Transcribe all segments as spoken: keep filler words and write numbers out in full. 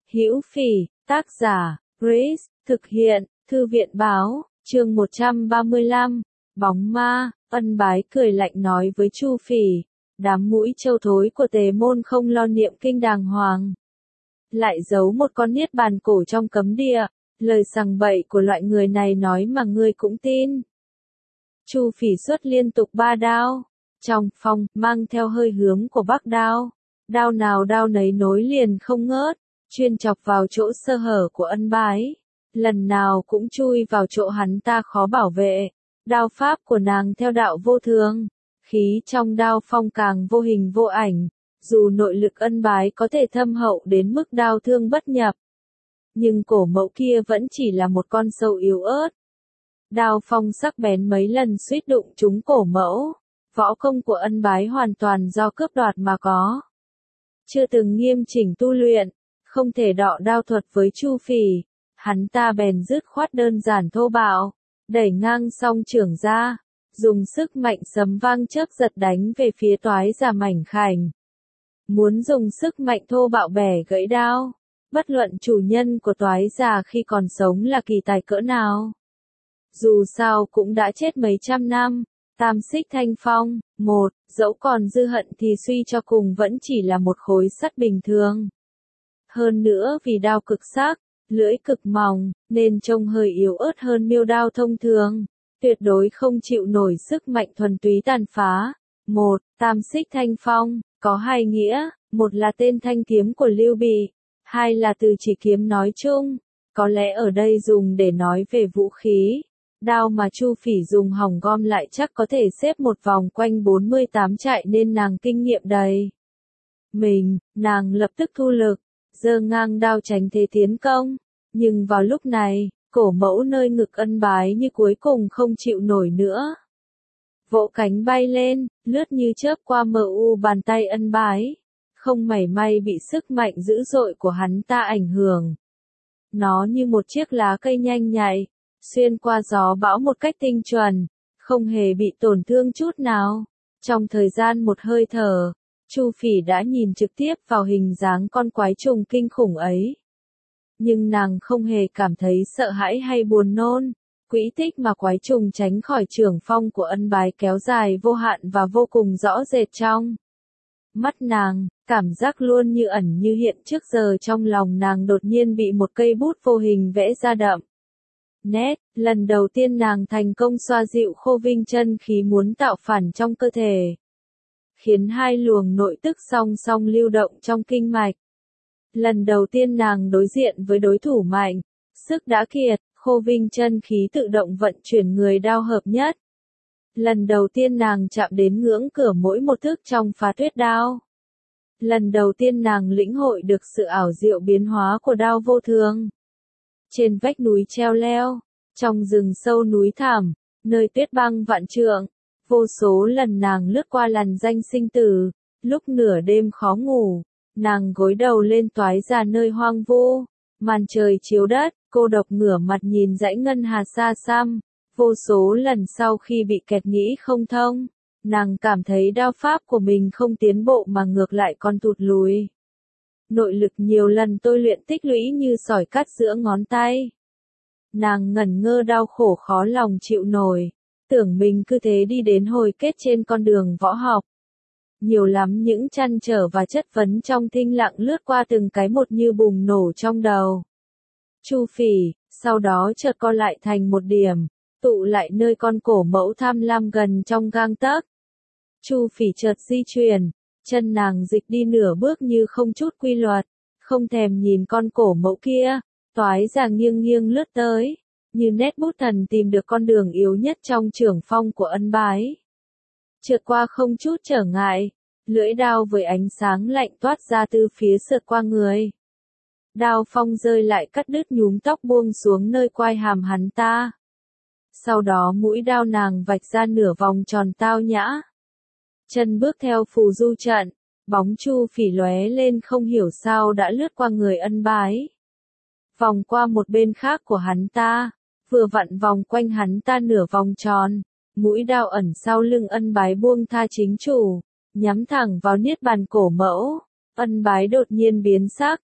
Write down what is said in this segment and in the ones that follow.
Hữu Phỉ, tác giả, Grace, thực hiện, Thư viện báo, chương một trăm ba mươi lăm, bóng ma. Ân Bái cười lạnh nói với Chu Phỉ, đám mũi trâu thối của Tề môn không lo niệm kinh đàng hoàng, lại giấu một con niết bàn cổ trong cấm địa, lời sằng bậy của loại người này nói mà ngươi cũng tin. Chu Phỉ xuất liên tục ba đao, trong phong, mang theo hơi hướng của Bắc đao, đao nào đao nấy nối liền không ngớt, chuyên chọc vào chỗ sơ hở của Ân Bái, lần nào cũng chui vào chỗ hắn ta khó bảo vệ. Đao pháp của nàng theo đạo vô thường, khí trong đao phong càng vô hình vô ảnh, dù nội lực Ân Bái có thể thâm hậu đến mức đao thương bất nhập, nhưng cổ mẫu kia vẫn chỉ là một con sâu yếu ớt. Đao phong sắc bén mấy lần suýt đụng trúng cổ mẫu, võ công của Ân Bái hoàn toàn do cướp đoạt mà có. Chưa từng nghiêm chỉnh tu luyện, không thể đọ đao thuật với Chu Phỉ, hắn ta bèn dứt khoát đơn giản thô bạo, đẩy ngang song trưởng ra, dùng sức mạnh sấm vang chớp giật đánh về phía Toái Già mảnh khảnh. Muốn dùng sức mạnh thô bạo bẻ gãy đao, bất luận chủ nhân của Toái Già khi còn sống là kỳ tài cỡ nào. Dù sao cũng đã chết mấy trăm năm, Tam Xích Thanh Phong, một, dẫu còn dư hận thì suy cho cùng vẫn chỉ là một khối sắt bình thường. Hơn nữa vì đao cực sắc, lưỡi cực mỏng, nên trông hơi yếu ớt hơn miêu đao thông thường, tuyệt đối không chịu nổi sức mạnh thuần túy tàn phá. Một, Tam Xích Thanh Phong, có hai nghĩa, một là tên thanh kiếm của Lưu Bị, hai là từ chỉ kiếm nói chung, có lẽ ở đây dùng để nói về vũ khí. Đao mà Chu Phỉ dùng hỏng gom lại chắc có thể xếp một vòng quanh bốn mươi tám trại nên nàng kinh nghiệm đầy. Mình, nàng lập tức thu lực, giơ ngang đao tránh thế tiến công, nhưng vào lúc này, cổ mẫu nơi ngực Ân Bái như cuối cùng không chịu nổi nữa. Vỗ cánh bay lên, lướt như chớp qua mờ u bàn tay Ân Bái, không mảy may bị sức mạnh dữ dội của hắn ta ảnh hưởng. Nó như một chiếc lá cây nhanh nhạy, xuyên qua gió bão một cách tinh chuẩn, không hề bị tổn thương chút nào. Trong thời gian một hơi thở, Chu Phỉ đã nhìn trực tiếp vào hình dáng con quái trùng kinh khủng ấy. Nhưng nàng không hề cảm thấy sợ hãi hay buồn nôn. Quỹ tích mà quái trùng tránh khỏi trường phong của Ân Bái kéo dài vô hạn và vô cùng rõ rệt trong mắt nàng, cảm giác luôn như ẩn như hiện trước giờ trong lòng nàng đột nhiên bị một cây bút vô hình vẽ ra đậm nét. Lần đầu tiên nàng thành công xoa dịu khô vinh chân khí muốn tạo phản trong cơ thể, khiến hai luồng nội tức song song lưu động trong kinh mạch. Lần đầu tiên nàng đối diện với đối thủ mạnh, sức đã kiệt, khô vinh chân khí tự động vận chuyển người đao hợp nhất. Lần đầu tiên nàng chạm đến ngưỡng cửa mỗi một thức trong phá tuyết đao. Lần đầu tiên nàng lĩnh hội được sự ảo diệu biến hóa của đao vô thường. Trên vách núi treo leo, trong rừng sâu núi thẳm, nơi tuyết băng vạn trượng, vô số lần nàng lướt qua lằn danh sinh tử, lúc nửa đêm khó ngủ, nàng gối đầu lên Toái Già nơi hoang vu, màn trời chiếu đất, cô độc ngửa mặt nhìn dãy ngân hà xa xăm. Vô số lần sau khi bị kẹt nghĩ không thông, nàng cảm thấy đao pháp của mình không tiến bộ mà ngược lại còn tụt lùi. Nội lực nhiều lần tôi luyện tích lũy như sỏi cắt giữa ngón tay. Nàng ngẩn ngơ đau khổ khó lòng chịu nổi, tưởng mình cứ thế đi đến hồi kết trên con đường võ học. Nhiều lắm những trăn trở và chất vấn trong thinh lặng lướt qua từng cái một như bùng nổ trong đầu. Chu Phỉ, sau đó chợt co lại thành một điểm, tụ lại nơi con cổ mẫu tham lam gần trong gang tấc. Chu Phỉ chợt di chuyển, chân nàng dịch đi nửa bước như không chút quy luật, không thèm nhìn con cổ mẫu kia. Toái Già nghiêng nghiêng lướt tới, như nét bút thần tìm được con đường yếu nhất trong trưởng phong của Ân Bái. Trượt qua không chút trở ngại, lưỡi đao với ánh sáng lạnh toát ra từ phía sượt qua người. Đao phong rơi lại cắt đứt nhúm tóc buông xuống nơi quai hàm hắn ta. Sau đó mũi đao nàng vạch ra nửa vòng tròn tao nhã. Chân bước theo phù du trận, bóng Chu Phỉ lóe lên không hiểu sao đã lướt qua người Ân Bái. Vòng qua một bên khác của hắn ta, vừa vặn vòng quanh hắn ta nửa vòng tròn, mũi đao ẩn sau lưng Ân Bái buông tha chính chủ, nhắm thẳng vào niết bàn cổ mẫu. Ân Bái đột nhiên biến sắc,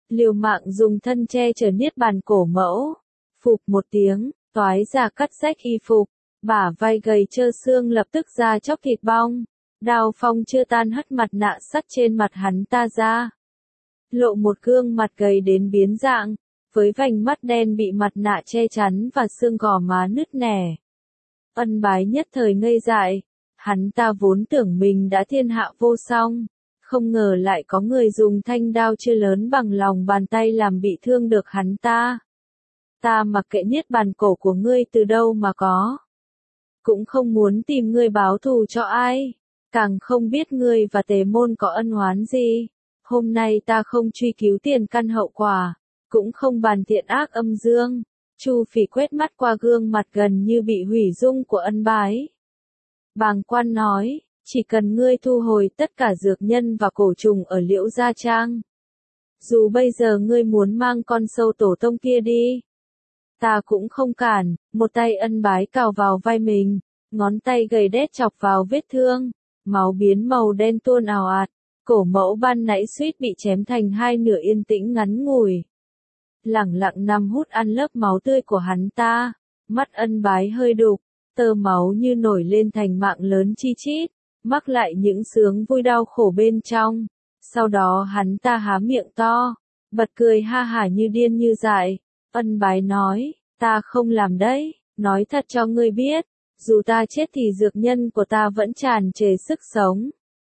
liều mạng dùng thân che chở niết bàn cổ mẫu. Phụp một tiếng, toái ra cắt rách y phục, bả vai gầy trơ xương lập tức ra chóc thịt bong. Đao Phong chưa tan hất mặt nạ sắt trên mặt hắn ta ra. Lộ một gương mặt gầy đến biến dạng, với vành mắt đen bị mặt nạ che chắn và xương gò má nứt nẻ. Ân Bái nhất thời ngây dại, hắn ta vốn tưởng mình đã thiên hạ vô song, không ngờ lại có người dùng thanh đao chưa lớn bằng lòng bàn tay làm bị thương được hắn ta. Ta mặc kệ niết bàn cổ của ngươi từ đâu mà có. Cũng không muốn tìm ngươi báo thù cho ai, càng không biết ngươi và Tề môn có ân oán gì. Hôm nay ta không truy cứu tiền căn hậu quả, cũng không bàn thiện ác âm dương. Chu Phỉ quét mắt qua gương mặt gần như bị hủy dung của Ân Bái. Bàng quan nói, chỉ cần ngươi thu hồi tất cả dược nhân và cổ trùng ở Liễu Gia Trang. Dù bây giờ ngươi muốn mang con sâu tổ tông kia đi, ta cũng không cản. Một tay Ân Bái cào vào vai mình, ngón tay gầy đét chọc vào vết thương, máu biến màu đen tuôn ào ạt. Cổ mẫu ban nãy suýt bị chém thành hai nửa yên tĩnh ngắn ngủi. Lẳng lặng nằm hút ăn lớp máu tươi của hắn ta, mắt Ân Bái hơi đục, tơ máu như nổi lên thành mạng lớn chi chít, mắc lại những sướng vui đau khổ bên trong. Sau đó hắn ta há miệng to, bật cười ha hả như điên như dại. Ân Bái nói, ta không làm đấy, nói thật cho ngươi biết, dù ta chết thì dược nhân của ta vẫn tràn trề sức sống.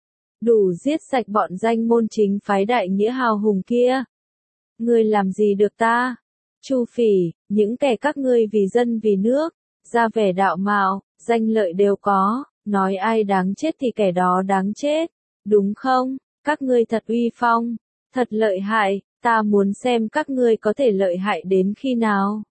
Đủ giết sạch bọn danh môn chính phái đại nghĩa hào hùng kia. Ngươi làm gì được ta? Chu Phỉ, những kẻ các ngươi vì dân vì nước, ra vẻ đạo mạo, danh lợi đều có, nói ai đáng chết thì kẻ đó đáng chết, đúng không? Các ngươi thật uy phong, thật lợi hại, ta muốn xem các ngươi có thể lợi hại đến khi nào.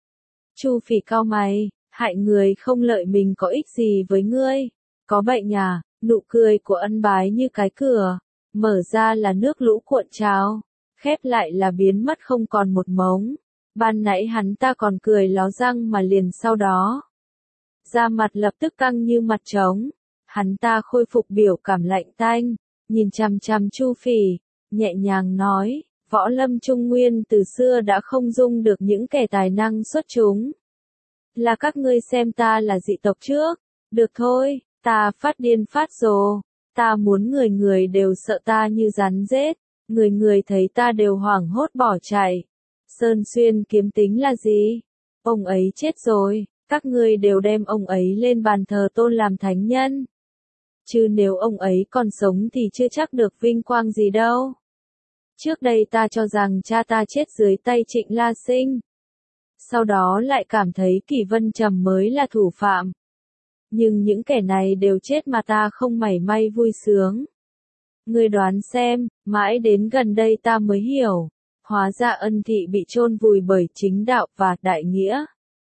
Chu Phỉ cau mày, hại người không lợi mình có ích gì với ngươi, có bệnh à? Nụ cười của Ân Bái như cái cửa, mở ra là nước lũ cuộn trào, khép lại là biến mất không còn một mống. Ban nãy hắn ta còn cười ló răng mà liền sau đó, da mặt lập tức căng như mặt trống. Hắn ta khôi phục biểu cảm lạnh tanh, nhìn chằm chằm Chu Phỉ, nhẹ nhàng nói, võ lâm Trung Nguyên từ xưa đã không dung được những kẻ tài năng xuất chúng. Là các ngươi xem ta là dị tộc trước, được thôi. Ta phát điên phát rồ, ta muốn người người đều sợ ta như rắn rết, người người thấy ta đều hoảng hốt bỏ chạy. Sơn Xuyên kiếm tính là gì? Ông ấy chết rồi, các ngươi đều đem ông ấy lên bàn thờ tôn làm thánh nhân. Chứ nếu ông ấy còn sống thì chưa chắc được vinh quang gì đâu. Trước đây ta cho rằng cha ta chết dưới tay Trịnh La Sinh. Sau đó lại cảm thấy Kỷ Vân Trầm mới là thủ phạm. Nhưng những kẻ này đều chết mà ta không mảy may vui sướng. Ngươi đoán xem, mãi đến gần đây ta mới hiểu, hóa ra Ân thị bị chôn vùi bởi chính đạo và đại nghĩa.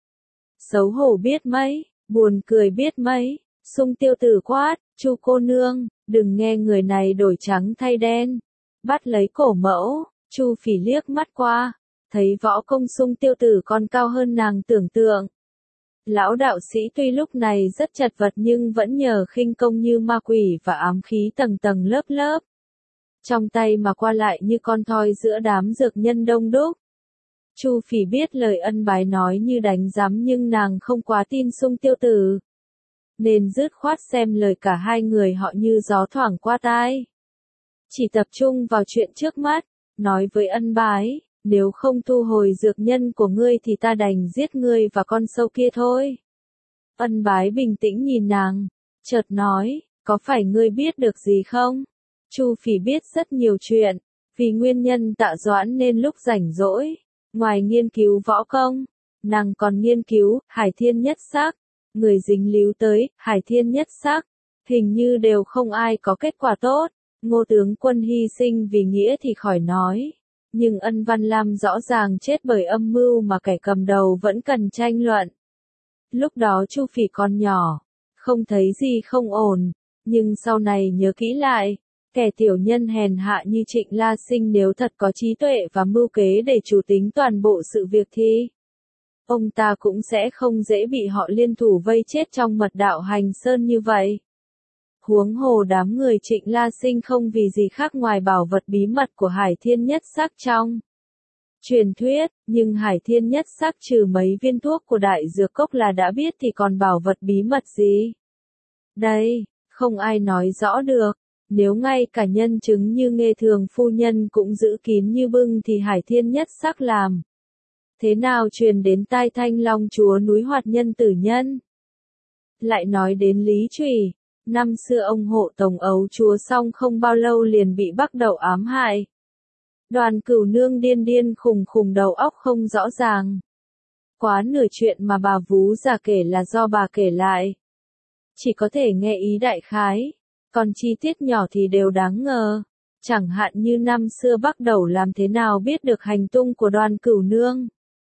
Xấu hổ biết mấy, buồn cười biết mấy. Sung Tiêu Tử quát, Chu cô nương, đừng nghe người này đổi trắng thay đen. Bắt lấy cổ mẫu, Chu Phỉ liếc mắt qua, thấy võ công Sung Tiêu Tử còn cao hơn nàng tưởng tượng. Lão đạo sĩ tuy lúc này rất chật vật nhưng vẫn nhờ khinh công như ma quỷ và ám khí tầng tầng lớp lớp. Trong tay mà qua lại như con thoi giữa đám dược nhân đông đúc. Chu Phỉ biết lời Ân Bái nói như đánh giám nhưng nàng không quá tin Sung Tiêu Tử. Nên dứt khoát xem lời cả hai người họ như gió thoảng qua tai. Chỉ tập trung vào chuyện trước mắt, nói với Ân Bái. Nếu không thu hồi dược nhân của ngươi thì ta đành giết ngươi và con sâu kia thôi. Ân Bái bình tĩnh nhìn nàng, chợt nói, có phải ngươi biết được gì không? Chu Phỉ biết rất nhiều chuyện, vì nguyên nhân Tạ Doãn nên lúc rảnh rỗi, ngoài nghiên cứu võ công, nàng còn nghiên cứu Hải Thiên Nhất Sắc, người dính líu tới Hải Thiên Nhất Sắc, hình như đều không ai có kết quả tốt. Ngô tướng quân hy sinh vì nghĩa thì khỏi nói. Nhưng Ân Văn Lam rõ ràng chết bởi âm mưu mà kẻ cầm đầu vẫn cần tranh luận. Lúc đó Chu Phỉ còn nhỏ, không thấy gì không ổn, nhưng sau này nhớ kỹ lại, kẻ tiểu nhân hèn hạ như Trịnh La Sinh nếu thật có trí tuệ và mưu kế để chủ tính toàn bộ sự việc thì ông ta cũng sẽ không dễ bị họ liên thủ vây chết trong mật đạo Hành Sơn như vậy. Huống hồ đám người Trịnh La Sinh không vì gì khác ngoài bảo vật bí mật của Hải Thiên Nhất Sắc trong truyền thuyết, nhưng Hải Thiên Nhất Sắc trừ mấy viên thuốc của đại dược cốc là đã biết thì còn bảo vật bí mật gì? Đây, không ai nói rõ được. Nếu ngay cả nhân chứng như Nghê Thường phu nhân cũng giữ kín như bưng thì Hải Thiên Nhất Sắc làm thế nào truyền đến tai Thanh Long chúa núi Hoạt Nhân tử nhân? Lại nói đến Lý Trùy, năm xưa ông hộ tổng ấu chúa xong không bao lâu liền bị Bắc Đẩu ám hại. Đoàn Cửu Nương điên điên khùng khùng đầu óc không rõ ràng. Quá nửa chuyện mà bà vú già kể là do bà kể lại. Chỉ có thể nghe ý đại khái, còn chi tiết nhỏ thì đều đáng ngờ. Chẳng hạn như năm xưa Bắc Đẩu làm thế nào biết được hành tung của Đoàn Cửu Nương.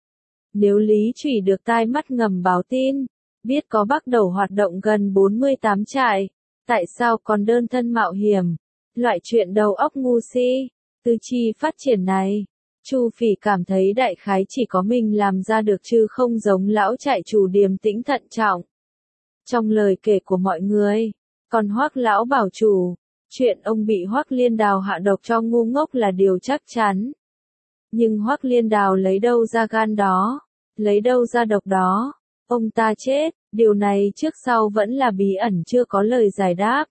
Nếu Lý Trùy được tai mắt ngầm báo tin, biết có Bắc Đẩu hoạt động gần bốn mươi tám trại, tại sao còn đơn thân mạo hiểm? Loại chuyện đầu óc ngu si, tư chi phát triển này, Chu Phỉ cảm thấy đại khái chỉ có mình làm ra được chứ không giống lão trại chủ điềm tĩnh thận trọng. Trong lời kể của mọi người, còn Hoắc lão bảo chủ, chuyện ông bị Hoắc Liên Đào hạ độc cho ngu ngốc là điều chắc chắn. Nhưng Hoắc Liên Đào lấy đâu ra gan đó, lấy đâu ra độc đó, ông ta chết, điều này trước sau vẫn là bí ẩn chưa có lời giải đáp.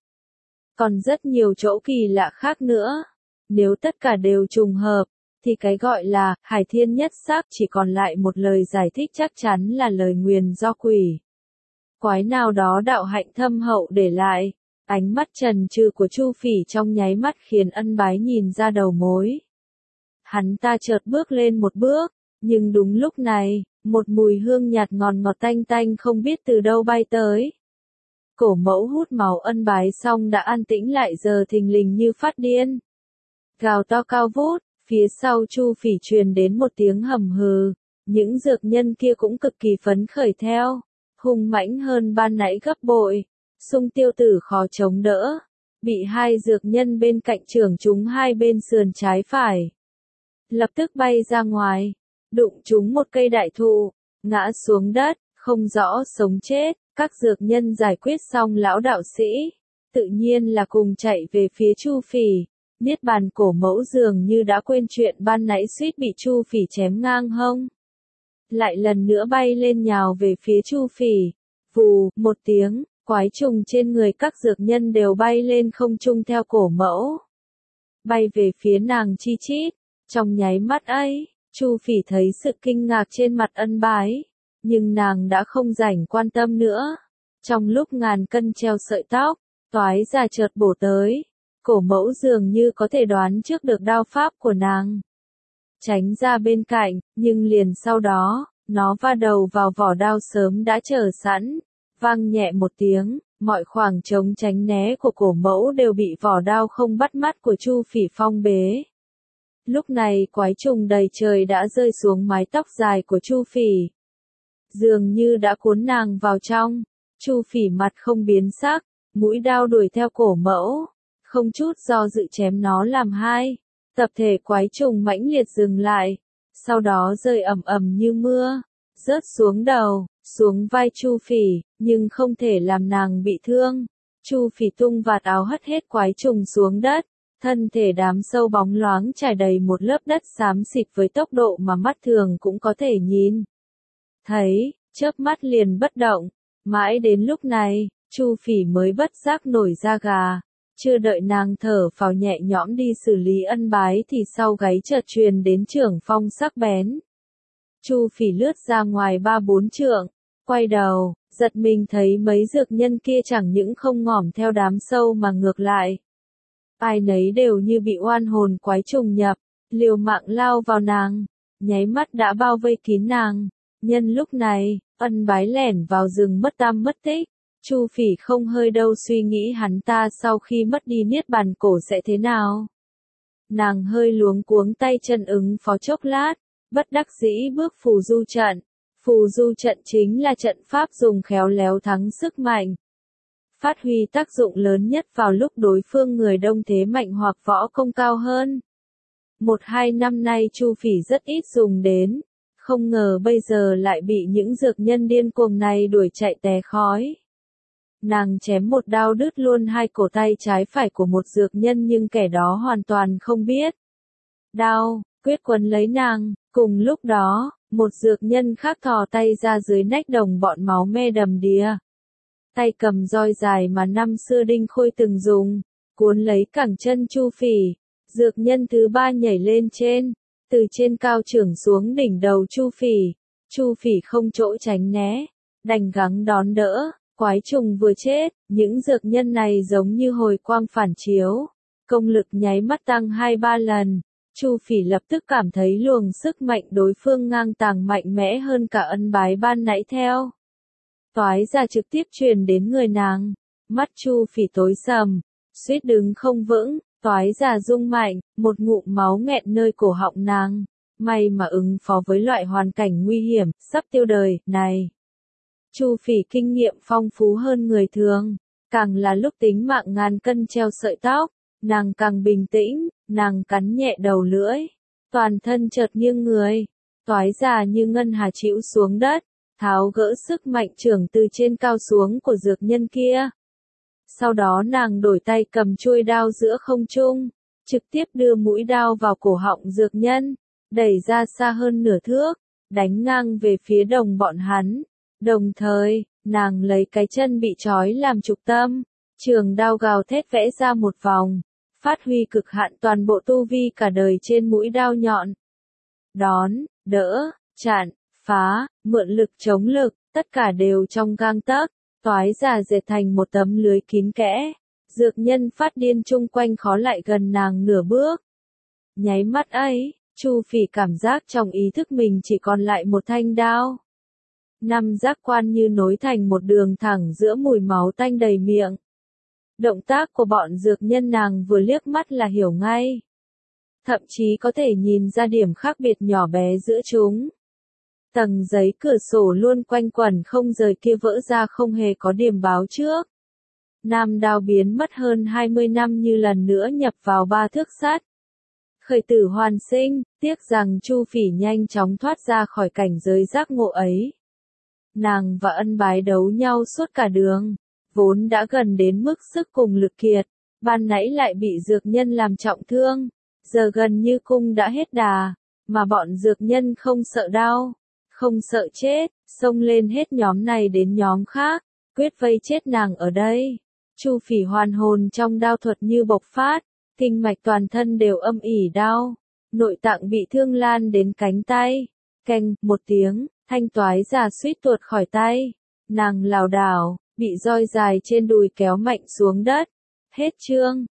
Còn rất nhiều chỗ kỳ lạ khác nữa. Nếu tất cả đều trùng hợp, thì cái gọi là Hải Thiên Nhất Sắc chỉ còn lại một lời giải thích chắc chắn là lời nguyền do quỷ quái nào đó đạo hạnh thâm hậu để lại. Ánh mắt trần trừ của Chu Phỉ trong nháy mắt khiến Ân Bái nhìn ra đầu mối. Hắn ta chợt bước lên một bước, nhưng đúng lúc này, một mùi hương nhạt ngọt ngọt tanh tanh không biết từ đâu bay tới. Cổ mẫu hút máu Ân Bái xong đã an tĩnh lại giờ thình lình như phát điên. Gào to cao vút, phía sau Chu Phỉ truyền đến một tiếng hầm hừ, những dược nhân kia cũng cực kỳ phấn khởi theo, hung mãnh hơn ban nãy gấp bội. Sung Tiêu Tử khó chống đỡ, bị hai dược nhân bên cạnh chưởng trúng hai bên sườn trái phải. Lập tức bay ra ngoài, đụng trúng một cây đại thụ, ngã xuống đất, không rõ sống chết. Các dược nhân giải quyết xong lão đạo sĩ, tự nhiên là cùng chạy về phía Chu Phỉ. Niết Bàn cổ mẫu dường như đã quên chuyện ban nãy suýt bị Chu Phỉ chém ngang hông. Lại lần nữa bay lên nhào về phía Chu Phỉ. Vù, một tiếng, quái trùng trên người các dược nhân đều bay lên không trung theo cổ mẫu. Bay về phía nàng chi chít. Trong nháy mắt ấy, Chu Phỉ thấy sự kinh ngạc trên mặt Ân Bái. Nhưng nàng đã không rảnh quan tâm nữa. Trong lúc ngàn cân treo sợi tóc, toái ra chợt bổ tới. Cổ mẫu dường như có thể đoán trước được đao pháp của nàng. Tránh ra bên cạnh, nhưng liền sau đó, nó va đầu vào vỏ đao sớm đã chờ sẵn. Vang nhẹ một tiếng, mọi khoảng trống tránh né của cổ mẫu đều bị vỏ đao không bắt mắt của Chu Phỉ phong bế. Lúc này quái trùng đầy trời đã rơi xuống mái tóc dài của Chu Phỉ. Dường như đã cuốn nàng vào trong. Chu Phỉ mặt không biến sắc, mũi đao đuổi theo cổ mẫu. Không chút do dự chém nó làm hai. Tập thể quái trùng mãnh liệt dừng lại. Sau đó rơi ầm ầm như mưa. Rớt xuống đầu, xuống vai Chu Phỉ, nhưng không thể làm nàng bị thương. Chu Phỉ tung vạt áo hất hết quái trùng xuống đất. Thân thể đám sâu bóng loáng trải đầy một lớp đất xám xịt với tốc độ mà mắt thường cũng có thể nhìn thấy, chớp mắt liền bất động. Mãi đến lúc này, Chu Phỉ mới bất giác nổi da gà. Chưa đợi nàng thở phào nhẹ nhõm đi xử lý Ân Bái thì sau gáy chợt truyền đến trưởng phong sắc bén. Chu Phỉ lướt ra ngoài ba bốn trượng, quay đầu, giật mình thấy mấy dược nhân kia chẳng những không ngỏm theo đám sâu mà ngược lại. Ai nấy đều như bị oan hồn quái trùng nhập, liều mạng lao vào nàng, nháy mắt đã bao vây kín nàng. Nhân lúc này, Ân Bái lẻn vào rừng mất tăm mất tích. Chu Phỉ không hơi đâu suy nghĩ hắn ta sau khi mất đi Niết Bàn cổ sẽ thế nào. Nàng hơi luống cuống tay chân ứng phó chốc lát, bất đắc dĩ bước phù du trận. Phù du trận chính là trận pháp dùng khéo léo thắng sức mạnh. Phát huy tác dụng lớn nhất vào lúc đối phương người đông thế mạnh hoặc võ công cao hơn. Một hai năm nay Chu Phỉ rất ít dùng đến. Không ngờ bây giờ lại bị những dược nhân điên cuồng này đuổi chạy té khói. nàng chém một đao đứt luôn hai cổ tay trái phải của một dược nhân nhưng kẻ đó hoàn toàn không biết. Đao, quyết quấn lấy nàng, cùng lúc đó, một dược nhân khác thò tay ra dưới nách đồng bọn máu me đầm đìa. Tay cầm roi dài mà năm xưa Đinh Khôi từng dùng, cuốn lấy cẳng chân Chu Phỉ. Dược nhân thứ ba nhảy lên trên, từ trên cao chưởng xuống đỉnh đầu Chu Phỉ. Chu Phỉ không chỗ tránh né, đành gắng đón đỡ. Quái trùng vừa chết, những dược nhân này giống như hồi quang phản chiếu, công lực nháy mắt tăng hai ba lần. Chu Phỉ lập tức cảm thấy luồng sức mạnh đối phương ngang tàng mạnh mẽ hơn cả ân bái ban nãy theo. Toái ra trực tiếp truyền đến người nàng, mắt Chu Phỉ tối sầm, suýt đứng không vững, toái ra rung mạnh, một ngụm máu nghẹn nơi cổ họng nàng. May mà ứng phó với loại hoàn cảnh nguy hiểm, sắp tiêu đời, này. Chu Phỉ kinh nghiệm phong phú hơn người thường, càng là lúc tính mạng ngàn cân treo sợi tóc, nàng càng bình tĩnh, nàng cắn nhẹ đầu lưỡi, toàn thân chợt nghiêng người, toái ra như ngân hà chĩu xuống đất, tháo gỡ sức mạnh trưởng từ trên cao xuống của dược nhân kia. Sau đó nàng đổi tay cầm chuôi đao giữa không trung, trực tiếp đưa mũi đao vào cổ họng dược nhân, đẩy ra xa hơn nửa thước, đánh ngang về phía đồng bọn hắn. Đồng thời, nàng lấy cái chân bị trói làm trục tâm, trường đao gào thét vẽ ra một vòng, phát huy cực hạn toàn bộ tu vi cả đời trên mũi đao nhọn. Đón, đỡ, chặn, phá, mượn lực chống lực, tất cả đều trong gang tấc, toái ra dệt thành một tấm lưới kín kẽ. Dược nhân phát điên chung quanh khó lại gần nàng nửa bước. Nháy mắt ấy, Chu Phỉ cảm giác trong ý thức mình chỉ còn lại một thanh đao. Năm giác quan như nối thành một đường thẳng giữa mùi máu tanh đầy miệng. Động tác của bọn dược nhân nàng vừa liếc mắt là hiểu ngay. Thậm chí có thể nhìn ra điểm khác biệt nhỏ bé giữa chúng. Tầng giấy cửa sổ luôn quanh quẩn không rời kia vỡ ra không hề có điểm báo trước. Nam đao biến mất hơn hai mươi năm như lần nữa nhập vào ba thước sắt. Khởi tử hoàn sinh, tiếc rằng Chu Phỉ nhanh chóng thoát ra khỏi cảnh giới giác ngộ ấy. Nàng và ân bái đấu nhau suốt cả đường, vốn đã gần đến mức sức cùng lực kiệt, ban nãy lại bị dược nhân làm trọng thương, giờ gần như cung đã hết đà, mà bọn dược nhân không sợ đau, không sợ chết, xông lên hết nhóm này đến nhóm khác, quyết vây chết nàng ở đây. Chu Phỉ hoàn hồn trong đao thuật như bộc phát, kinh mạch toàn thân đều âm ỉ đau, nội tạng bị thương lan đến cánh tay. Keng, một tiếng, thanh toái già suýt tuột khỏi tay, nàng lảo đảo, bị roi dài trên đùi kéo mạnh xuống đất. Hết chương.